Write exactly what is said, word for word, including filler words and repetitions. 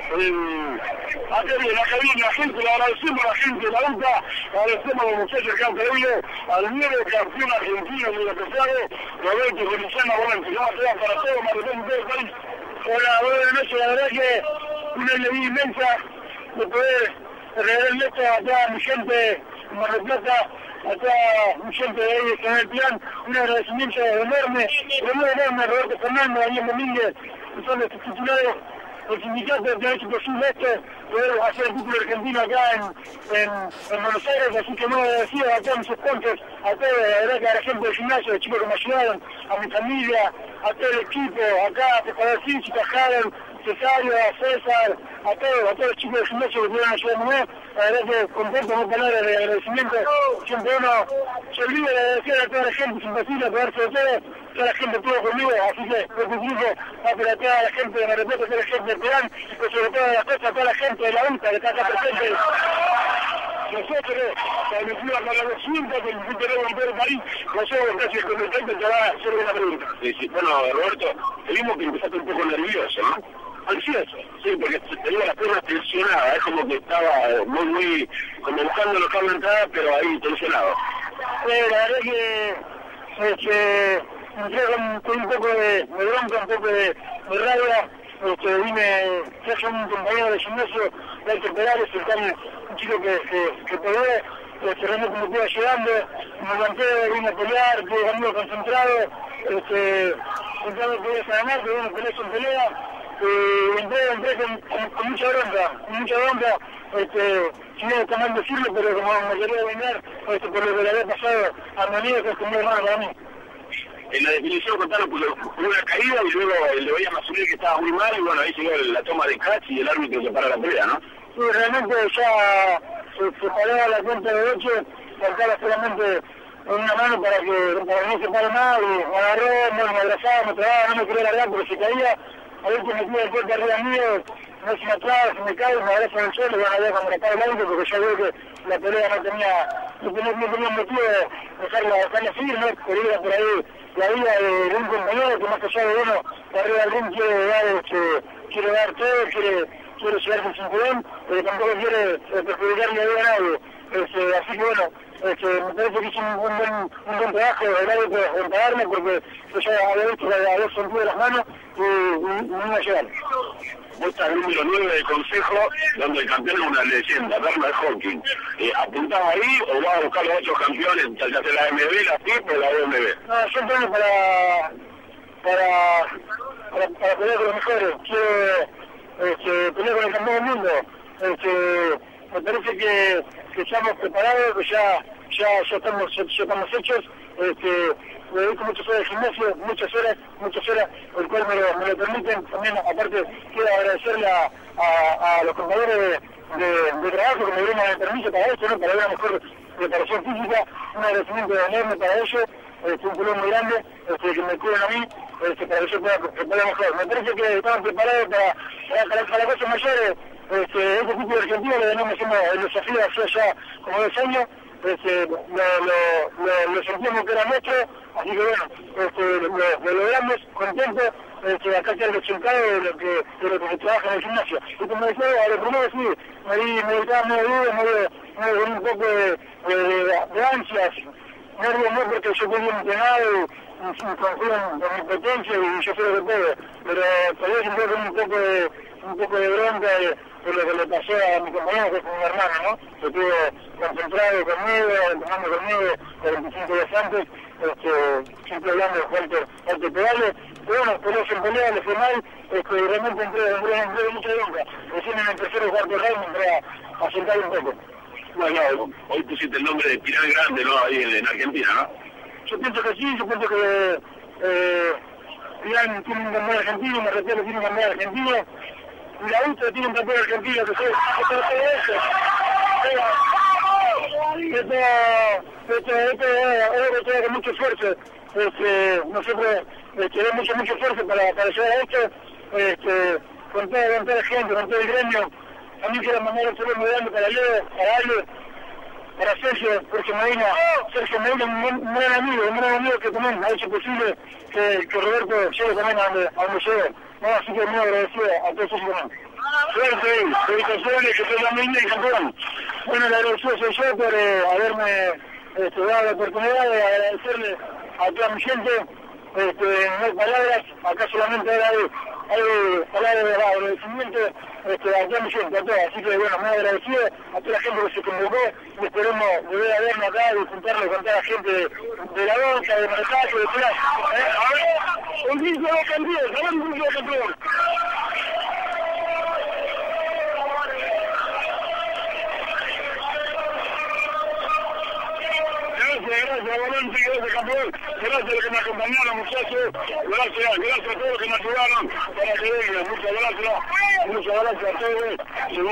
Eh, acá bien, acá viene la gente, le agradecemos a la gente de la U T A, agradecemos a los muchachos que han creído, al nuevo campeón argentino de la pesado, Roberto Feliciano Volante, que va a quedar para todo, más de todo el país. Hola, buenas noches, la verdad que una alegría inmensa de poder regalarle esto a toda mi gente en Mar del Plata, a toda mi gente de ahí en el plan, un agradecimiento enorme, enorme, enorme a Roberto Fernández, a Daniel Domínguez, que son los titulares del sindicato que ha hecho posible esto, poder hacer el título argentino acá en, en, en Buenos Aires, así que no decía a todos mis sponsors, a todos, la verdad que a la gente del gimnasio, los chicos que me ayudaron, a mi familia, a todo el equipo, acá, a Preparador Físico, a Javier, Cesario, a César, a todos, a todos los chicos del gimnasio que pudieron ayudarme, la verdad que contento, no palabras de agradecimiento, siempre uno se olvida de agradecer a toda la gente, es imposible poderse de todo, toda la gente estuvo conmigo, así que lo que digo, a toda la gente de Mar del Plata, toda la gente de Perán, pero sobre todas las cosas, toda la gente de la U T A que está acá presente. Nosotros, la emisora para los cinco, que el futuro de todo el país, nosotros casi el conducente te va a hacer una pregunta. Sí, sí. Bueno, Roberto, te vimos que empezaste un poco nervioso, ¿no? Ansioso, sí, porque tenía la pierna tensionada, es como que estaba muy, muy, como buscando los cables de entrada, pero ahí tensionado. Sí, la verdad que, este, entré con, con un poco de, de bronca, un poco de, de rabia, este, vine, traje un compañero de gimnasio, Walter Perales, el un chico que, que, que pegó, este, realmente me estuvo ayudando, me levanté, vine a pelear, estuve ganando concentrado, este, pensaba que podía ganar, que vine pelea sin pelea, y entré, entré con, con, con mucha bronca, con mucha bronca, este, si no está mal decirlo, pero como me quería vengar, este, por lo que le había pasado a mi amigo, que es como hermano para mí. En la definición contaron porque hubo una caída y luego le veía a subir que estaba muy mal y bueno, ahí llegó la toma de catch y el árbitro se para la pelea, ¿no? Sí, realmente ya se, se paró a la cuenta de ocho, faltaba solamente una mano para que, para que no se pare más, y me agarró, me, me abrazaba, me pegaba, no me quería largar porque se caía, a ver que me tira el cuerpo arriba mío, no se me atrás, se me cae, me abraza en el suelo, y van a ver cuando me cae el árbitro porque yo veo que la pelea no tenía, no tenía, no tenía motivo de dejarla, dejarla seguir, ¿no? Pero iba por ahí la vida de un compañero que más allá de uno, arriba del ring quiere dar, este, quiere dar todo, quiere, quiere llevarse el cinturón, pero tampoco quiere eh, perjudicarle a nadie. Este, así que bueno, este, me parece que hice un, un, buen, un buen trabajo el árbitro en pagarme porque yo ya había visto que había sentido las manos y, y, y me iba a llevar. Vos estás el número nueve del consejo, donde el campeón es una leyenda, Bernard Hawking. Eh, ¿Apuntás ahí o vas a buscar los otros campeones, ya sea la M B, la F I P o la O M B? No, yo entreno para, para, para, para pelear con los mejores. Quiero este, pelear con el campeón del mundo. Este, me parece que, que estamos preparados, que ya, ya, ya, estamos, ya, ya estamos hechos. Este, me dedico muchas horas de gimnasio, muchas horas, muchas horas, el cual me lo, me lo permiten. También, aparte, quiero agradecerle a, a, a los compañeros de, de, de trabajo que me dieron el permiso para esto, ¿no? Para una mejor preparación física, un agradecimiento enorme para ellos, este, un pulón muy grande, este, que me cuiden a mí, este, para que yo pueda preparar mejor. Me parece que estaban preparados para, para, para cosas mayores. Este, este tipo de Argentina le venimos haciendo el desafío hace ya como dos años. Este, lo, lo, lo, lo sentimos que era nuestro, así que bueno, este, lo, lo logramos, contentos, este, acá está el resultado de lo que, de lo que se trabaja en el gimnasio. Y como decía, a lo primero sí, me di, me estaba medio duro, medio, medio con un poco de, de, de, de ansias, nervios no porque yo fui bien entrenado y, y confío en, en mi potencia y yo sé lo que puedo, pero todavía siempre con un poco de, un poco de bronca de, de lo que le pasó a mi compañero, que es mi hermano, ¿no? Que estuvo concentrado conmigo, entrenando conmigo el veinticinco días antes, este, siempre hablando de Walter, Walter Perales, pero bueno, pero se pelea, le fue mal, este, realmente entré, entré, entré de mucha bronca. Recién en el tercero o cuarto round me entré a, a sentar un poco. Bueno, hoy pusiste el nombre de Pinar Grande, ¿no? Ahí en, en Argentina, ¿no? Yo pienso que sí, yo pienso que eh, Pinar tiene un campeón argentino, me refiero que tiene un campeón argentino, y la U T A tiene un campeón argentino, que soy, que todo eso. Esto, esto, esto, esto es con mucho esfuerzo. Este, nosotros tenemos mucho, mucho esfuerzo para, para llegar a esto, este, con toda, con toda la gente, con todo el gremio. A mí quiero mandar un saludo muy grande para Leo, para Ale, para Sergio, Sergio Medina, Sergio Medina, un, un gran amigo, un gran amigo que también ha hecho posible que, que Roberto llegue también a donde, a donde llegue. No, así que muy agradecido a todos ellos también. Suerte, felicitaciones, que te muy bien, campeón. Bueno, le agradezco soy yo por eh, haberme este, dado la oportunidad de agradecerle a toda mi gente. Este, no hay palabras, acá solamente hay, hay palabras de agradecimiento este, a toda mi gente, a todas. Así que bueno, muy agradecido a toda la gente que se convocó y esperemos volver a vernos acá y juntarnos con toda la gente de, de la banca, de Maracaibo, de Plaza. ¿Eh? A ver, un título de campeón, a ver un título de campeón. Gracias, Valente, gracias campeón, gracias a los que me acompañaron muchachos, gracias, gracias a todos los que me ayudaron para que vengan, muchas gracias, muchas gracias a todos.